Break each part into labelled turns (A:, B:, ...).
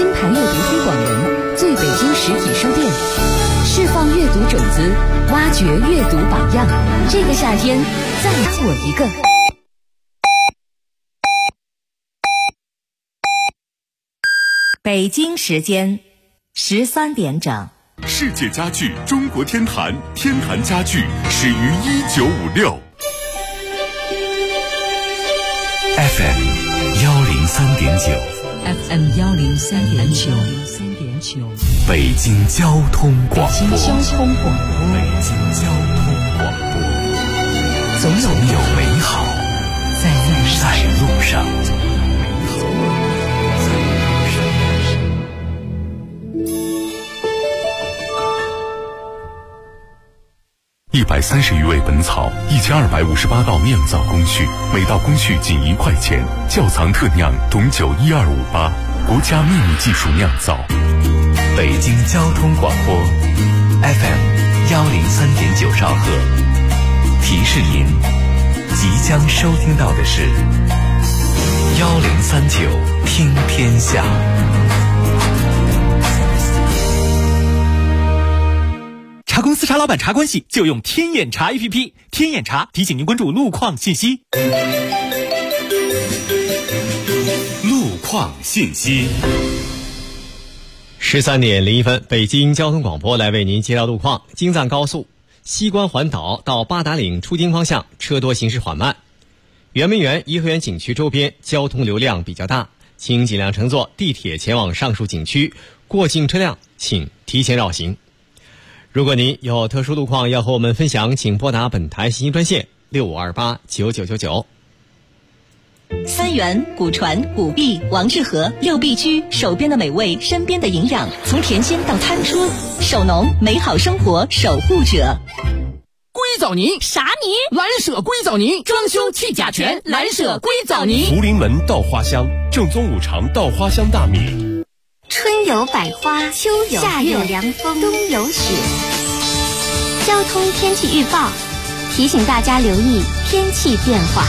A: 金牌阅读推广人，最北京实体书店，释放阅读种子，挖掘阅读榜样。这个夏天，再做一个。北京时间13点整。
B: 世界家具中国天坛，天坛家具始于1956。FM 103.9，FM
A: 103.9，
B: 北京交通广播，
A: 北京交通广播，总有美好在路上。
B: 130余味本草，1258道酿造工序，每道工序仅1块钱。窖藏特酿董酒12588，国家秘密技术酿造。
C: 北京交通广播 FM 103.9兆赫，提示您即将收听到的是1039听天下。
D: 茶公司茶老板茶关系就用天眼查 APP， 天眼查提醒您关注路况信息。
B: 路况信息。
E: 13点01分，北京交通广播来为您接到路况。京藏高速西关环岛到八达岭出京方向车多，行驶缓慢。圆明园颐和园景区周边交通流量比较大，请尽量乘坐地铁前往上述景区，过境车辆请提前绕行。如果您有特殊路况要和我们分享，请拨打本台信息专线65289999。
A: 三元、古传、古壁、王致和六必居，手边的美味，身边的营养，从甜鲜到餐桌，手农美好生活守护者。
F: 硅藻泥
G: 啥泥？
F: 蓝舍硅藻泥，装修去甲醛，蓝舍硅藻泥。
B: 福临门稻花香，正宗五常稻花香大米。
G: 春有百花，秋有夏有凉风，冬有雪。交通天气预报提醒大家留意天气变化。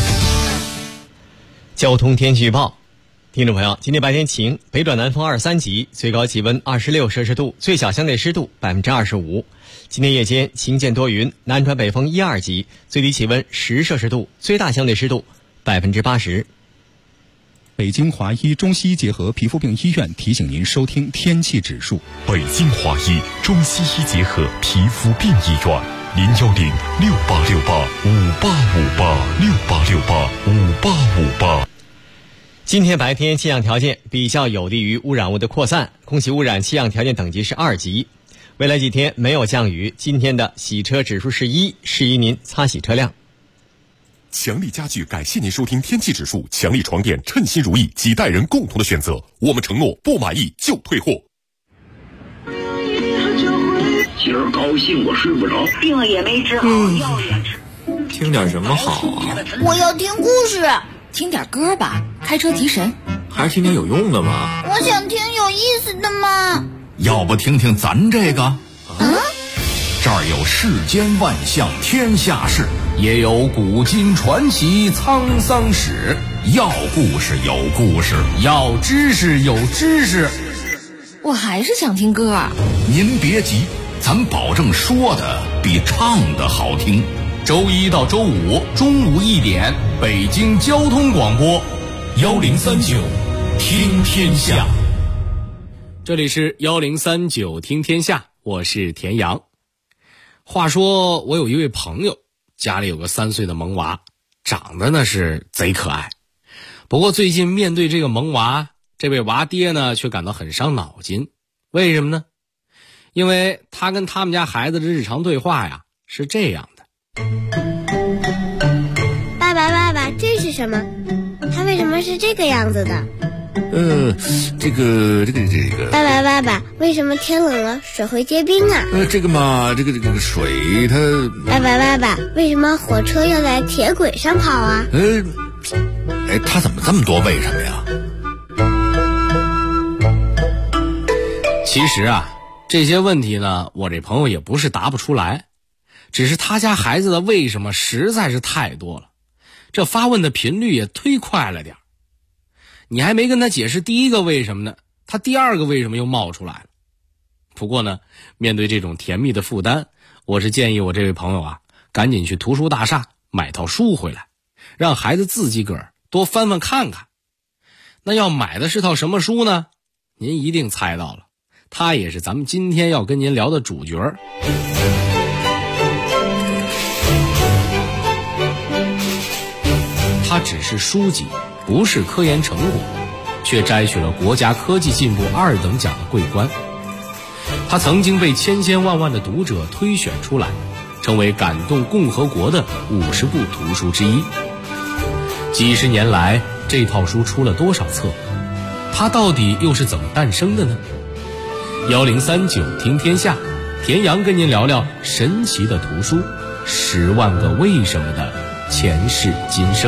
E: 交通天气预报，听众朋友，今天白天晴，北转南风2、3级，最高气温26摄氏度，最小相对湿度25%。今天夜间晴间多云，南转北风1、2级，最低气温10摄氏度，最大相对湿度80%。
H: 北京华医中西医结合皮肤病医院提醒您收听天气指数。
B: 北京华医中西医结合皮肤病医院，0106868585858，68685858。
E: 今天白天气象条件比较有利于污染物的扩散，空气污染气象条件等级是2级。未来几天没有降雨，今天的洗车指数是1，适宜您擦洗车辆。
B: 强力家具感谢您收听天气指数，强力床垫称心如意，几代人共同的选择，我们承诺不满意就退货。
I: 今儿高兴我睡不着，
J: 病也没治好，药也吃。
K: 听点什么好啊？
L: 我要听故事。
M: 听点歌吧，开车提神。
K: 还是听点有用的吧。
L: 我想听有意思的嘛。
N: 要不听听咱这个？这儿有世间万象天下事，也有古今传奇沧桑史，要故事有故事，要知识有知识。
M: 我还是想听歌。
N: 您别急，咱保证说的比唱的好听。周一到周五中午1点，北京交通广播1039听天下。
O: 这里是1039听天下，我是田阳。话说我有一位朋友，家里有个3岁的萌娃，长得呢是贼可爱。不过最近面对这个萌娃，这位娃爹呢却感到很伤脑筋。为什么呢？因为他跟他们家孩子的日常对话呀是这样的。
L: 爸爸，这是什么？它为什么是这个样子的？
N: 这个。
L: 爸爸，为什么天冷了水会结冰啊？
N: 这个水它……
L: 爸爸，为什么火车要在铁轨上跑啊？
N: 它怎么这么多为什么呀？
O: 其实啊，这些问题呢，我这朋友也不是答不出来，只是他家孩子的为什么实在是太多了，这发问的频率也忒快了点。你还没跟他解释第一个为什么呢， 他第二个为什么又冒出来了。不过呢，面对这种甜蜜的负担，我是建议我这位朋友啊，赶紧去图书大厦买套书回来，让孩子自己个儿多翻翻看看。那要买的是套什么书呢？您一定猜到了，它也是咱们今天要跟您聊的主角。它只是书籍，不是科研成果，却摘取了国家科技进步2等奖的桂冠。它曾经被千千万万的读者推选出来，成为感动共和国的50部图书之一。几十年来，这套书出了多少册？它到底又是怎么诞生的呢？1039听天下，田阳跟您聊聊神奇的图书，10万个为什么的前世今生。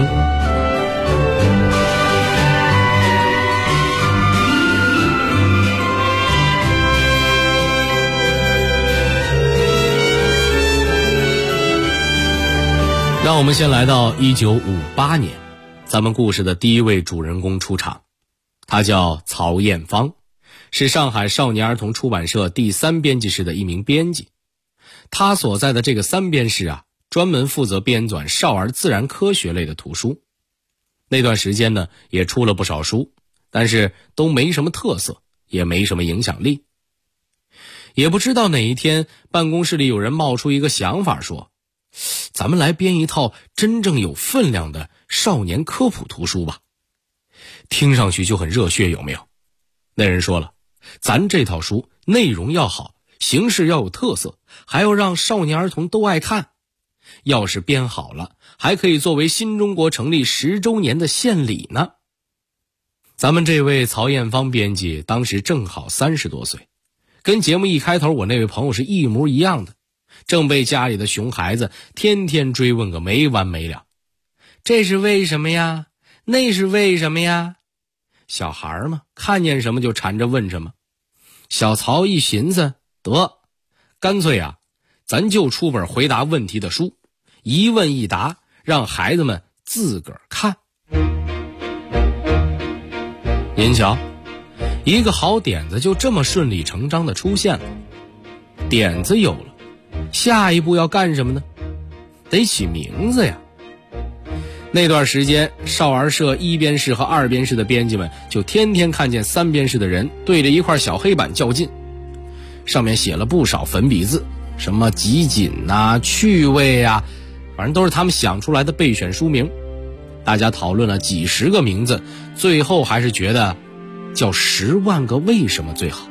O: 让我们先来到1958年，咱们故事的第一位主人公出场，他叫曹艳芳，是上海少年儿童出版社第3编辑室的一名编辑。他所在的这个3编室啊，专门负责编纂少儿自然科学类的图书。那段时间呢，也出了不少书，但是都没什么特色，也没什么影响力。也不知道哪一天，办公室里有人冒出一个想法，说咱们来编一套真正有分量的少年科普图书吧。听上去就很热血，有没有？那人说了，咱这套书内容要好，形式要有特色，还要让少年儿童都爱看。要是编好了，还可以作为新中国成立10周年的献礼呢。咱们这位曹艳芳编辑当时正好30多岁，跟节目一开头我那位朋友是一模一样的，正被家里的熊孩子天天追问个没完没了。这是为什么呀？那是为什么呀？小孩嘛，看见什么就缠着问什么。小曹一寻思，得，干脆啊，咱就出本回答问题的书，一问一答，让孩子们自个儿看。您瞧，一个好点子就这么顺理成章的出现了。点子有了，下一步要干什么呢？得起名字呀。那段时间，少儿社1编室和2编室的编辑们就天天看见3编室的人对着一块小黑板较劲，上面写了不少粉笔字，什么集锦啊、趣味啊，反正都是他们想出来的备选书名。大家讨论了几十个名字，最后还是觉得叫10万个为什么最好。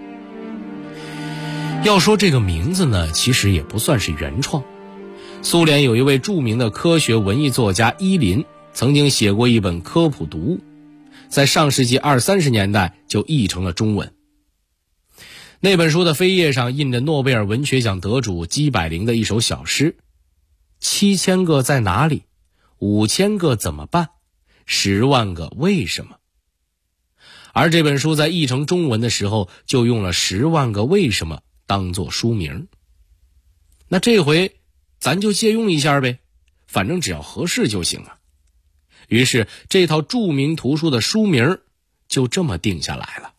O: 要说这个名字呢，其实也不算是原创。苏联有一位著名的科学文艺作家伊林，曾经写过一本科普读物，在上世纪20、30年代就译成了中文。那本书的扉页上印着诺贝尔文学奖得主姬百灵的一首小诗：7000个在哪里，5000个怎么办，10万个为什么。而这本书在译成中文的时候，就用了10万个为什么当作书名。那这回咱就借用一下呗，反正只要合适就行啊。于是这套著名图书的书名就这么定下来了。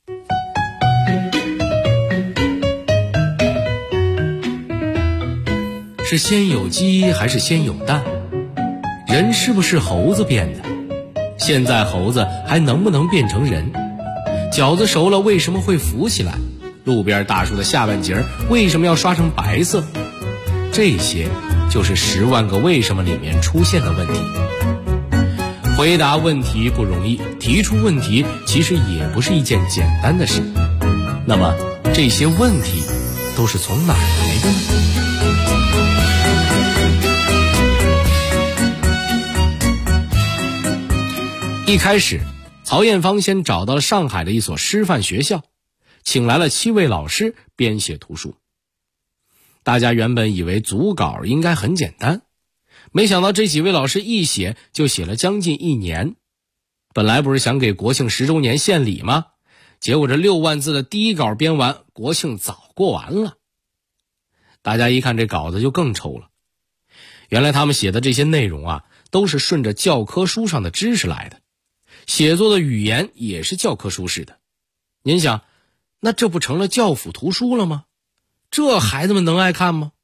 O: 是先有鸡还是先有蛋？人是不是猴子变的？现在猴子还能不能变成人？饺子熟了为什么会浮起来？路边大树的下半截为什么要刷成白色？这些就是10万个为什么里面出现的问题。回答问题不容易，提出问题其实也不是一件简单的事。那么这些问题都是从哪儿来的呢？一开始，曹艳芳先找到了上海的一所师范学校，请来了7位老师编写图书。大家原本以为组稿应该很简单，没想到这几位老师一写就写了将近1年。本来不是想给国庆10周年献礼吗？结果这6万字的第一稿编完，国庆早过完了。大家一看这稿子就更抽了。原来他们写的这些内容啊，都是顺着教科书上的知识来的，写作的语言也是教科书式的， 您想，那这不成了教辅图书了吗？这孩子们能爱看吗？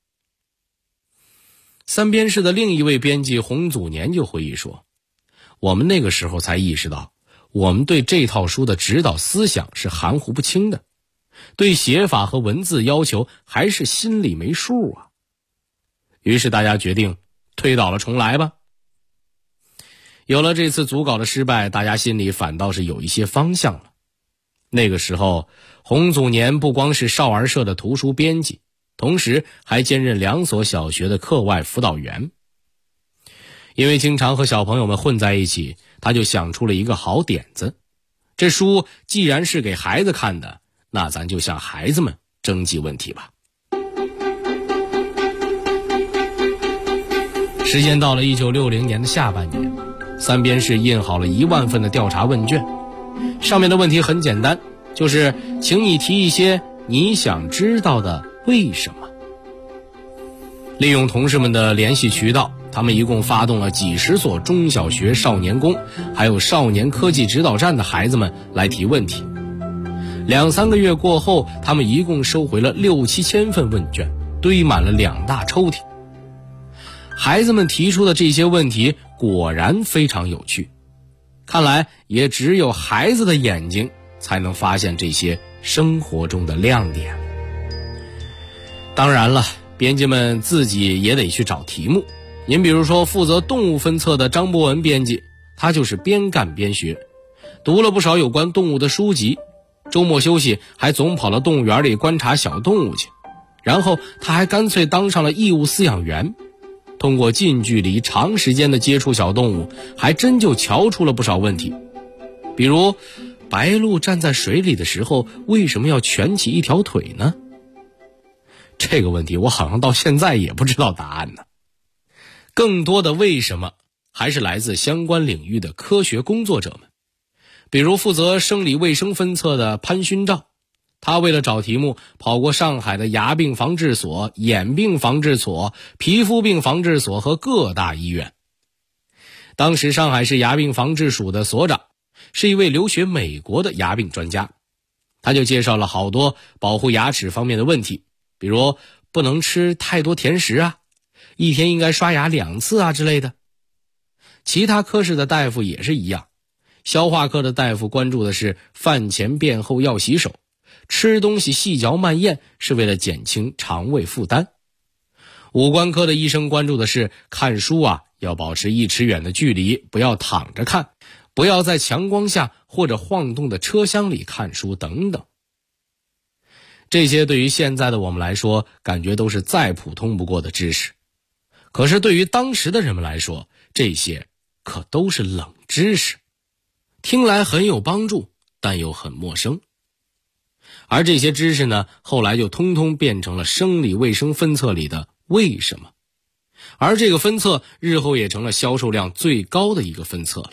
O: 三编室的另一位编辑洪祖年就回忆说，我们那个时候才意识到，我们对这套书的指导思想是含糊不清的，对写法和文字要求还是心里没数啊。于是大家决定推倒了重来吧。有了这次组稿的失败，大家心里反倒是有一些方向了。那个时候，洪祖年不光是少儿社的图书编辑，同时还兼任2所小学的课外辅导员。因为经常和小朋友们混在一起，他就想出了一个好点子。这书既然是给孩子看的，那咱就向孩子们征集问题吧。时间到了1960年的下半年，三编室印好了1万份的调查问卷，上面的问题很简单，就是请你提一些你想知道的为什么。利用同事们的联系渠道，他们一共发动了几十所中小学少年宫还有少年科技指导站的孩子们来提问题。2-3个月过后，他们一共收回了6-7千份问卷，堆满了2大抽屉。孩子们提出的这些问题果然非常有趣，看来也只有孩子的眼睛才能发现这些生活中的亮点。当然了，编辑们自己也得去找题目。您比如说负责动物分册的张博文编辑，他就是边干边学，读了不少有关动物的书籍，周末休息还总跑到动物园里观察小动物去，然后他还干脆当上了义务饲养员。通过近距离长时间的接触小动物，还真就瞧出了不少问题。比如白鹭站在水里的时候为什么要蜷起一条腿呢？这个问题我好像到现在也不知道答案呢。更多的为什么还是来自相关领域的科学工作者们，比如负责生理卫生分册的潘勋照，他为了找题目跑过上海的牙病防治所、眼病防治所、皮肤病防治所和各大医院。当时上海市牙病防治署的所长是一位留学美国的牙病专家，他就介绍了好多保护牙齿方面的问题，比如不能吃太多甜食啊，一天应该刷牙2次啊之类的。其他科室的大夫也是一样，消化科的大夫关注的是饭前便后要洗手，吃东西细嚼慢咽是为了减轻肠胃负担。五官科的医生关注的是看书啊，要保持1尺远的距离，不要躺着看，不要在强光下或者晃动的车厢里看书等等。这些对于现在的我们来说，感觉都是再普通不过的知识。可是对于当时的人们来说，这些可都是冷知识，听来很有帮助，但又很陌生。而这些知识呢，后来就通通变成了生理卫生分册里的为什么，而这个分册日后也成了销售量最高的一个分册了。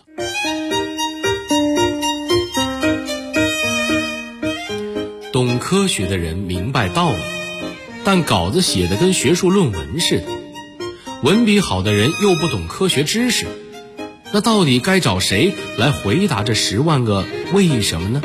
O: 懂科学的人明白道理，但稿子写得跟学术论文似的，文笔好的人又不懂科学知识，那到底该找谁来回答这10万个为什么呢？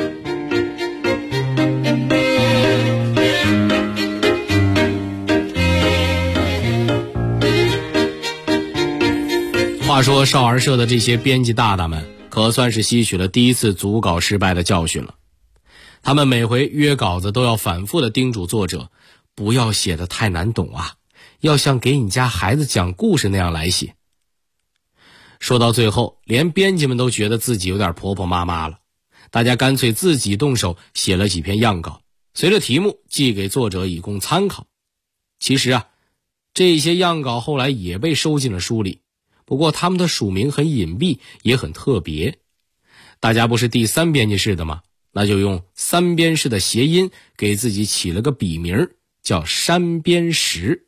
O: 话说少儿社的这些编辑大大们可算是吸取了第一次组稿失败的教训了。他们每回约稿子都要反复的叮嘱作者，不要写得太难懂啊，要像给你家孩子讲故事那样来写。说到最后，连编辑们都觉得自己有点婆婆妈妈了，大家干脆自己动手写了几篇样稿，随着题目寄给作者以供参考。其实啊，这些样稿后来也被收进了书里，不过他们的署名很隐蔽，也很特别。大家不是第3编辑室的吗？那就用3编室的谐音给自己起了个笔名，叫山编石。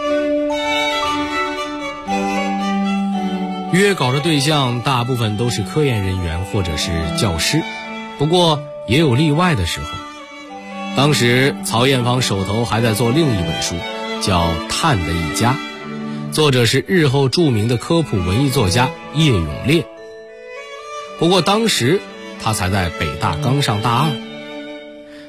O: 约稿的对象大部分都是科研人员或者是教师，不过也有例外的时候。当时曹艳芳手头还在做另一本书，叫《碳的一家》，作者是日后著名的科普文艺作家叶永烈。不过当时他才在北大刚上大2。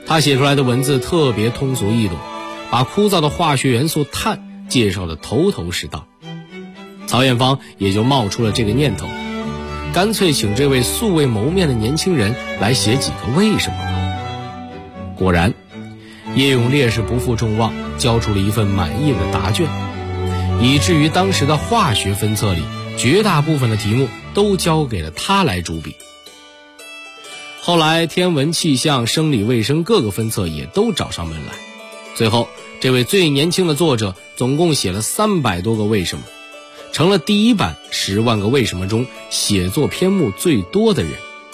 O: 他写出来的文字特别通俗易懂，把枯燥的化学元素碳介绍得头头是道。曹艳芳也就冒出了这个念头，干脆请这位素未谋面的年轻人来写几个为什么吧。果然，叶永烈是不负众望，交出了一份满意的答卷，以至于当时的化学分册里绝大部分的题目都交给了他来主笔。后来天文气象生理卫生各个分册也都找上门来，最后这位最年轻的作者总共写了300多个为什么，成了第一版10万个为什么中写作篇目最多的人。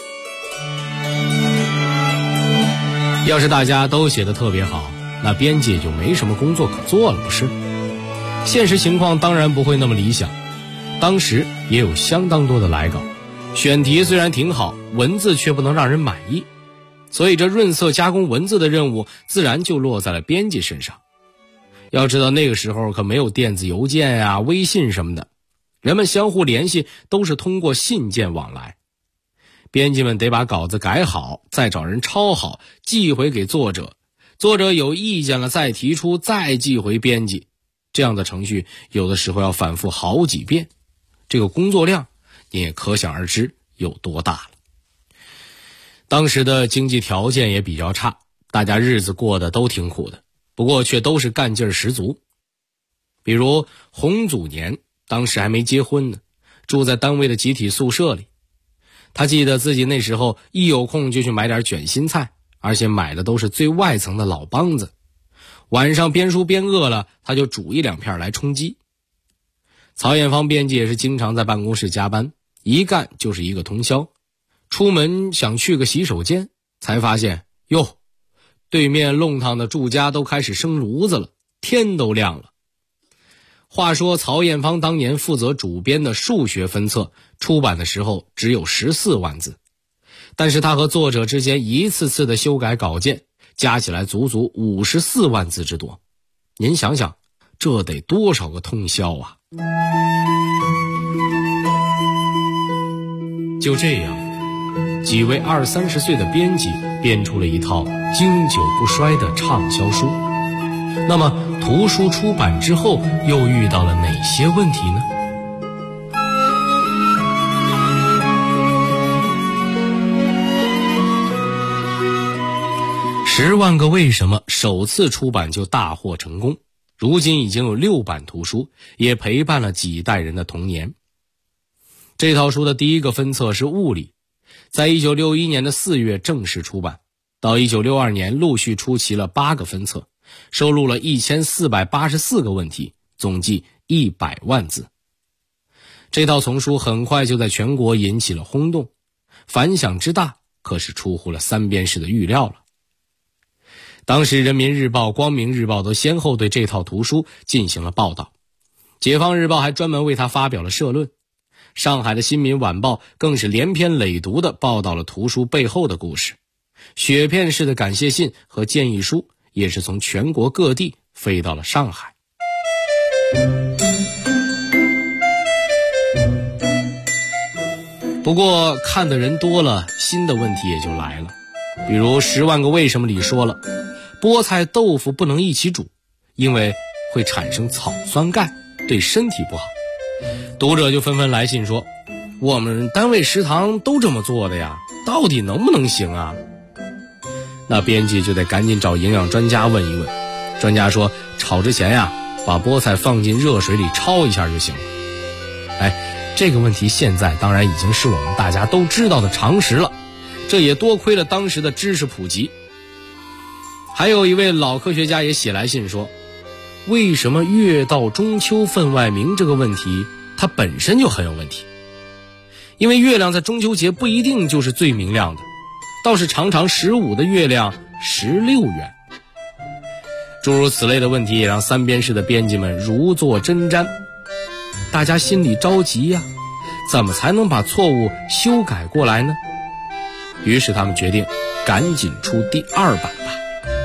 O: 要是大家都写得特别好，那编辑也就没什么工作可做了，不是？现实情况当然不会那么理想，当时也有相当多的来稿，选题虽然挺好，文字却不能让人满意，所以这润色加工文字的任务自然就落在了编辑身上。要知道那个时候可没有电子邮件啊、微信什么的，人们相互联系都是通过信件往来。编辑们得把稿子改好，再找人抄好，寄回给作者，作者有意见了再提出，再寄回编辑。这样的程序有的时候要反复好几遍，这个工作量你也可想而知有多大了。当时的经济条件也比较差，大家日子过得都挺苦的，不过却都是干劲儿十足。比如洪祖年当时还没结婚呢，住在单位的集体宿舍里。他记得自己那时候一有空就去买点卷心菜，而且买的都是最外层的老梆子。晚上边书边饿了，他就煮1-2片来充饥。曹艳芳编辑也是经常在办公室加班，一干就是一个通宵。出门想去个洗手间，才发现哟，对面弄堂的住家都开始生炉子了，天都亮了。话说曹艳芳当年负责主编的数学分册，出版的时候只有14万字，但是他和作者之间一次次的修改稿件，加起来足足54万字之多。您想想，这得多少个通宵啊！就这样，几位20-30岁的编辑编出了一套经久不衰的畅销书。那么图书出版之后又遇到了哪些问题呢？10万个为什么首次出版就大获成功，如今已经有6版图书，也陪伴了几代人的童年。这套书的第一个分册是物理，在1961年的4月正式出版，到1962年陆续出齐了8个分册，收录了1484个问题，总计100万字。这套丛书很快就在全国引起了轰动，反响之大可是出乎了三编室的预料了。当时人民日报、光明日报都先后对这套图书进行了报道，解放日报还专门为它发表了社论，上海的新民晚报更是连篇累牍地报道了图书背后的故事，雪片式的感谢信和建议书也是从全国各地飞到了上海。不过看的人多了，新的问题也就来了。比如10万个为什么里说了，菠菜豆腐不能一起煮，因为会产生草酸钙，对身体不好。读者就纷纷来信说，我们单位食堂都这么做的呀，到底能不能行啊？那编辑就得赶紧找营养专家问一问。专家说，炒之前呀，把菠菜放进热水里焯一下就行了。这个问题现在当然已经是我们大家都知道的常识了，这也多亏了当时的知识普及。还有一位老科学家也写来信说，为什么月到中秋分外明这个问题，它本身就很有问题。因为月亮在中秋节不一定就是最明亮的，倒是常常15的月亮16圆。诸如此类的问题也让三编室的编辑们如坐针毡，大家心里着急呀，怎么才能把错误修改过来呢？于是他们决定赶紧出第2版吧。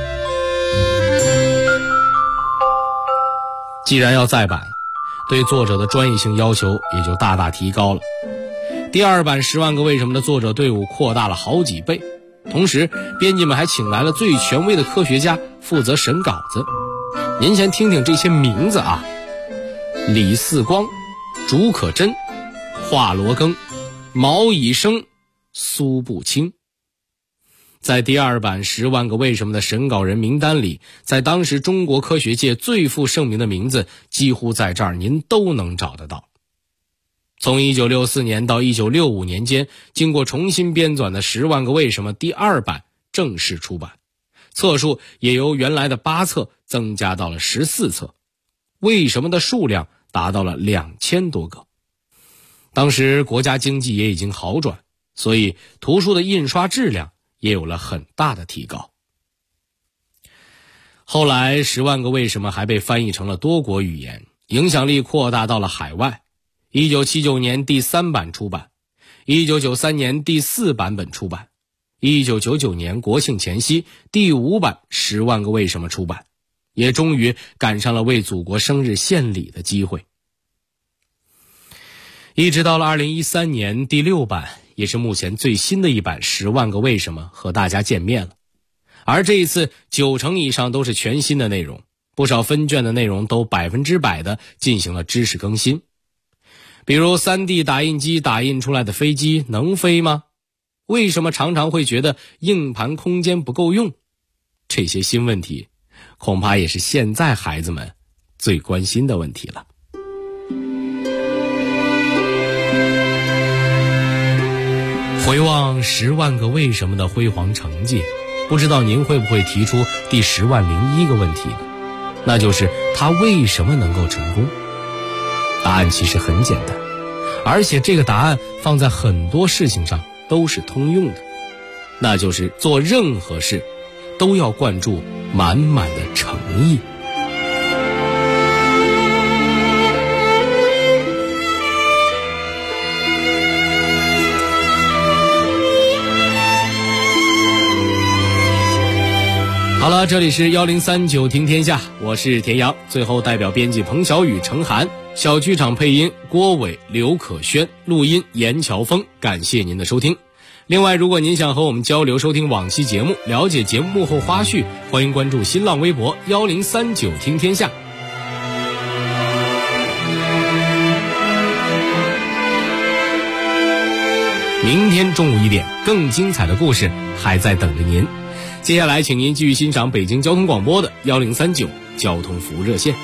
O: 既然要再版，对作者的专业性要求也就大大提高了。第2版10万个为什么的作者队伍扩大了好几倍， 同时编辑们还请来了最权威的科学家负责审稿子。您先听听这些名字啊：李四光、竺可桢、华罗庚、毛以升、苏步青。在第二版《10万个为什么》的审稿人名单里，在当时中国科学界最负盛名的名字几乎在这儿您都能找得到。从1964年到1965年间，经过重新编纂的《10万个为什么》第二版正式出版，册数也由原来的8册增加到了14册，为什么的数量达到了2000多个。当时国家经济也已经好转，所以图书的印刷质量也有了很大的提高。后来10万个为什么还被翻译成了多国语言，影响力扩大到了海外。1979年第3版出版，1993年第4版本出版，1999年国庆前夕第5版10万个为什么出版，也终于赶上了为祖国生日献礼的机会。一直到了2013年第6版，也是目前最新的一版10万个为什么和大家见面了。而这一次90%以上都是全新的内容，不少分卷的内容都100%的进行了知识更新。比如 3D 打印机打印出来的飞机能飞吗？为什么常常会觉得硬盘空间不够用？这些新问题恐怕也是现在孩子们最关心的问题了。回望10万个为什么的辉煌成绩，不知道您会不会提出第100001个问题呢？那就是它为什么能够成功？答案其实很简单，而且这个答案放在很多事情上都是通用的，那就是做任何事都要灌注满满的诚意。好了，这里是1039听天下，我是田阳。最后代表编辑彭小雨、程涵，小剧场配音郭伟、刘可轩，录音严乔峰，感谢您的收听。另外，如果您想和我们交流收听往期节目，了解节目幕后花絮，欢迎关注新浪微博1039听天下。明天中午1点，更精彩的故事还在等着您。接下来请您继续欣赏北京交通广播的1039交通服务热线。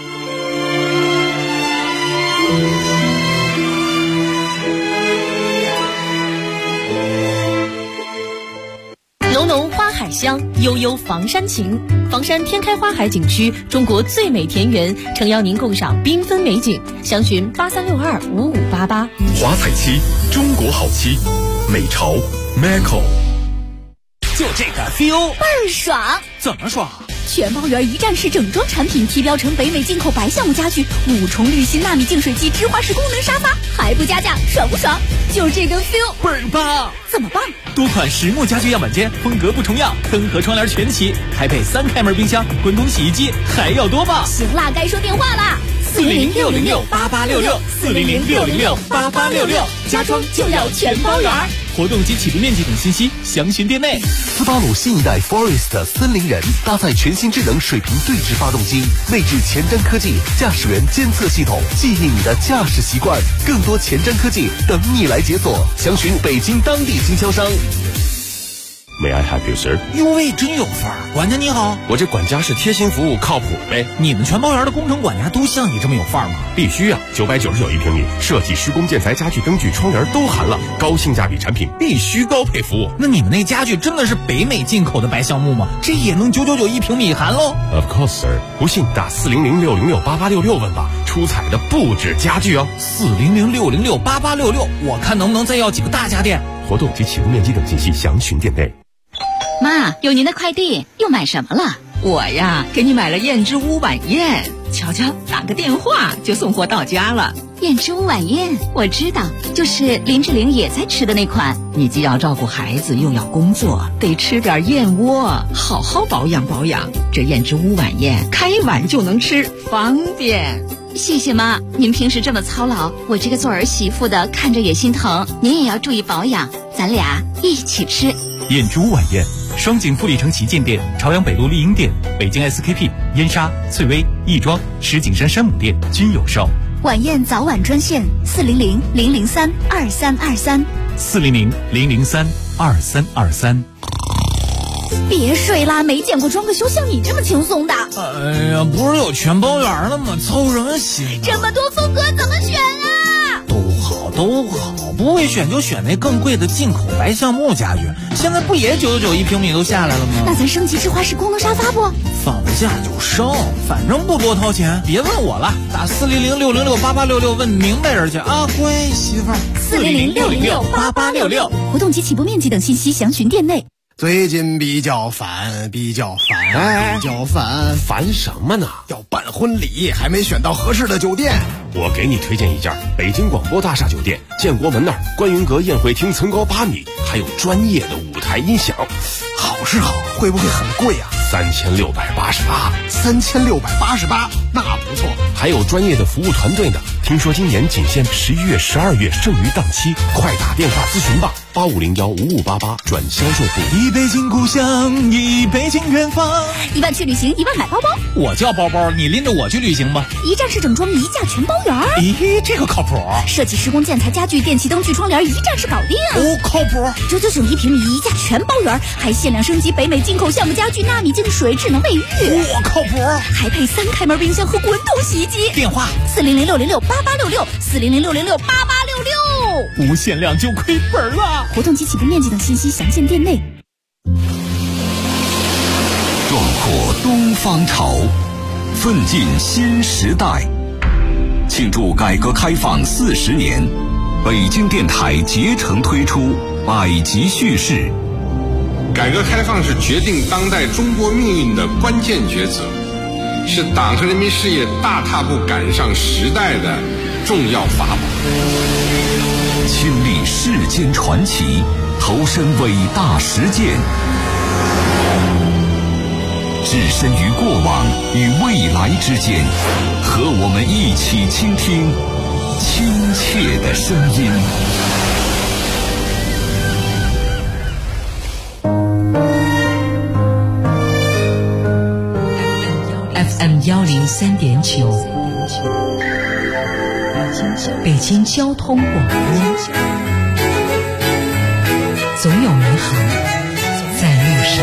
A: 浓浓花海香，悠悠房山情。房山天开花海景区，中国最美田园，诚邀您共赏缤纷美景。详询83625588。
B: 华彩漆，中国好漆，美潮 Maco。
D: 就这个 feel
M: 倍儿爽！
D: 怎么爽？
M: 全包圆一站式整装产品，提标成北美进口白橡木家具，5重滤芯纳米净水机，直滑式功能沙发，还不加价，爽不爽？就这个 feel
D: 倍儿棒！
M: 怎么棒？
D: 多款实木家具样板间，风格不重样，灯和窗帘全齐，还配3开门冰箱、滚筒洗衣机，还要多棒！
M: 行啦，该说电话啦
D: ！400-606-8866，400-606-8866，
M: 家装就要全包圆。
D: 活动及起步面积等信息详询店内。
C: 斯巴鲁新一代 Forest 森林人搭载全新智能水平对置发动机，内置前瞻科技驾驶员监测系统，记忆你的驾驶习惯。更多前瞻科技等你来解锁，详询北京当地经销商。
B: May I help you, sir？
D: 哟喂，真有范儿！管家你好，
B: 我这管家是贴心服务，靠谱呗。
D: 你们全包园的工程管家都像你这么有范儿吗？
B: 必须啊！999一平米，设计、施工、建材、家具、灯具、窗帘都含了，高性价比产品，必须高配服务。
D: 那你们那家具真的是北美进口的白橡木吗？这也能999一平米含喽
B: ？Of course, sir。不信打400-606-8866问吧，出彩的不止家具哦。
D: 400-606-8866，我看能不能再要几个大家电。
B: 活动及起步面积等信息详询店内。
M: 妈，有您的快递，又买什么了？
F: 我呀，给你买了燕之屋晚宴，瞧瞧，打个电话就送货到家了。
M: 燕之屋晚宴，我知道，就是林志玲也在吃的那款。
F: 你既要照顾孩子，又要工作，得吃点燕窝，好好保养保养。这燕之屋晚宴，开碗就能吃，方便。
M: 谢谢妈，您平时这么操劳，我这个做儿媳妇的看着也心疼。您也要注意保养，咱俩一起吃。
D: 燕之屋晚宴，双井富力城旗舰店、朝阳北路丽婴店、北京 SKP、燕莎、翠微、亦庄、石景山山姆店均有售。
M: 晚宴早晚专线
D: 400-003-2323，400-003-2323。
M: 别睡啦，没见过装个修像你这么轻松的。
K: 哎呀，不是有全包圆了吗？操什么心？
M: 这么多风格怎么选啊？
K: 都好，不会选就选那更贵的进口白橡木家具，现在不也999一平米都下来了吗？
M: 那咱升级智化式功能沙发不？
K: 放下就升，反正不多掏钱，别问我了，打400-606-8866问明白人去啊，乖媳妇儿。
M: 400-606-8866，活动及起步面积等信息详询店内。
P: 最近比较烦，
C: 烦什么呢？
P: 要办婚礼还没选到合适的酒店。
C: 我给你推荐一家北京广播大厦酒店，建国门那儿观云阁宴会厅层高8米，还有专业的舞台音响。
P: 好是好，会不会很贵啊？3688，那不错。
C: 还有专业的服务团队呢。听说今年仅限11月、12月剩余档期，快打电话咨询吧，8501-5588转销售部。
D: 一北京故乡，一北京远方。
M: 1万去旅行，1万买包包。
D: 我叫包包，你拎着我去旅行吧。
M: 一站式整装，一价全包圆。
D: 咦，这个靠谱。
M: 设计施工建材家具电器灯具窗帘，一站式搞定。
D: 哦，靠谱。
M: 999一平米，一价全包圆，还限量升级北美进口橡木家具、纳米净水、智能卫浴。
D: 我靠谱。
M: 还配3开门冰箱和滚筒洗衣机。
D: 电话
M: 400-606-8866，400-606-8866。
D: 无限量就亏本了。
M: 活动及起步面积等信息详见店内。
N: 壮阔东方潮，奋进新时代。庆祝改革开放40年，北京电台竭诚推出百集叙事。
Q: 改革开放是决定当代中国命运的关键抉择，是党和人民事业大踏步赶上时代的重要法宝。
N: 亲历世间传奇，投身伟大实践，置身于过往与未来之间，和我们一起倾听亲切的声音。
R: FM 103.9，北京交通广播，总有美好在路上。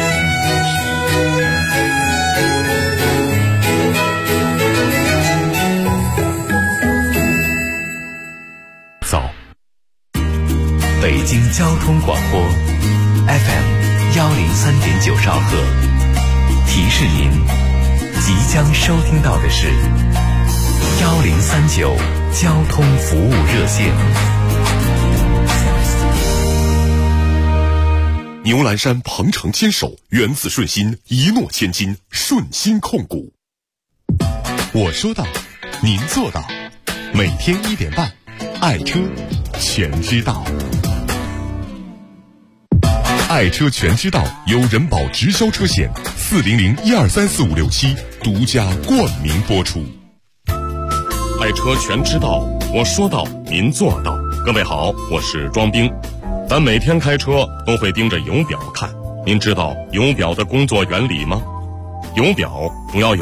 B: 早，北京交通广播 FM 103.9兆赫，提示您即将收听到的是1039交通服务热线。
C: 牛栏山鹏程坚守，源自顺心，一诺千金，顺心控股。我说到，您做到。每天1点半，爱车全知道。爱车全知道由人保直销车险400-1234567独家冠名播出。
S: 爱车全知道，我说到您做到。各位好，我是庄兵。咱每天开车都会盯着油表看，您知道油表的工作原理吗？油表主要有